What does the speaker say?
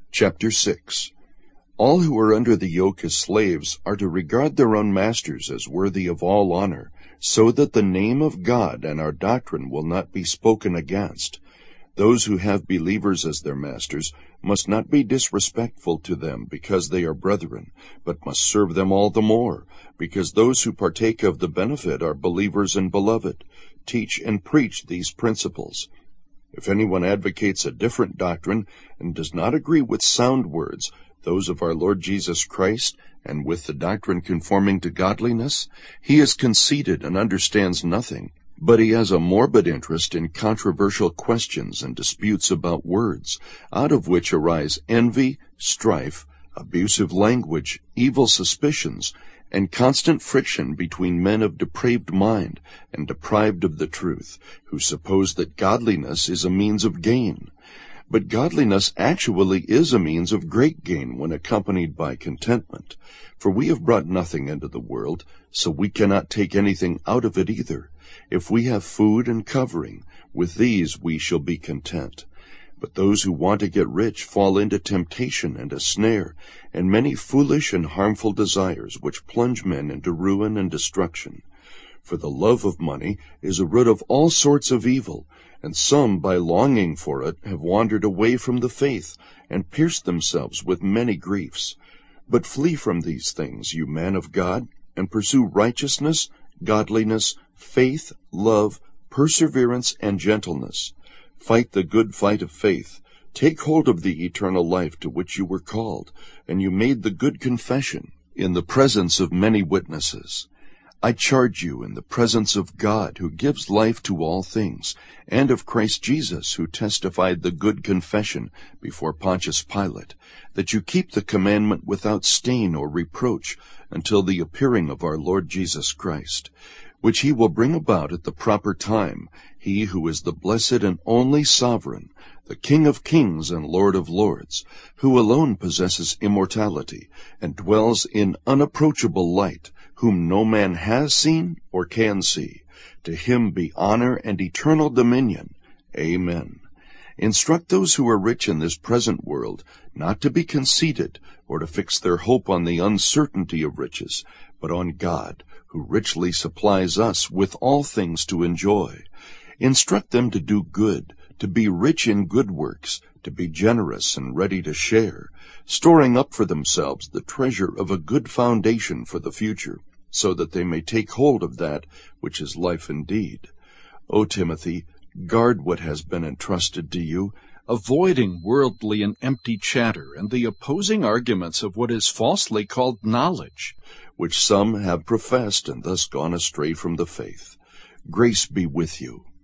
Chapter 6. All who are under the yoke as slaves are to regard their own masters as worthy of all honor, so that the name of God and our doctrine will not be spoken against. Those who have believers as their masters must not be disrespectful to them because they are brethren, but must serve them all the more, because those who partake of the benefit are believers and beloved. Teach and preach these principles. If anyone advocates a different doctrine and does not agree with sound words, those of our Lord Jesus Christ, and with the doctrine conforming to godliness, he is conceited and understands nothing, but he has a morbid interest in controversial questions and disputes about words, out of which arise envy, strife, abusive language, evil suspicions, and constant friction between men of depraved mind and deprived of the truth, who suppose that godliness is a means of gain. But godliness actually is a means of great gain when accompanied by contentment. For we have brought nothing into the world, so we cannot take anything out of it either. If we have food and covering, with these we shall be content. But those who want to get rich fall into temptation and a snare, and many foolish and harmful desires which plunge men into ruin and destruction. For the love of money is a root of all sorts of evil, and some, by longing for it, have wandered away from the faith, and pierced themselves with many griefs. But flee from these things, you man of God, and pursue righteousness, godliness, faith, love, perseverance, and gentleness. Fight the good fight of faith. Take hold of the eternal life to which you were called, and you made the good confession in the presence of many witnesses. I charge you in the presence of God, who gives life to all things, and of Christ Jesus, who testified the good confession before Pontius Pilate, that you keep the commandment without stain or reproach until the appearing of our Lord Jesus Christ, which he will bring about at the proper time, he who is the blessed and only sovereign, the King of kings and Lord of lords, who alone possesses immortality and dwells in unapproachable light, whom no man has seen or can see. To him be honor and eternal dominion. Amen. Instruct those who are rich in this present world not to be conceited or to fix their hope on the uncertainty of riches, but on God, who richly supplies us with all things to enjoy. Instruct them to do good, to be rich in good works, to be generous and ready to share, storing up for themselves the treasure of a good foundation for the future, so that they may take hold of that which is life indeed. O Timothy, guard what has been entrusted to you, avoiding worldly and empty chatter and the opposing arguments of what is falsely called knowledge, which some have professed and thus gone astray from the faith. Grace be with you.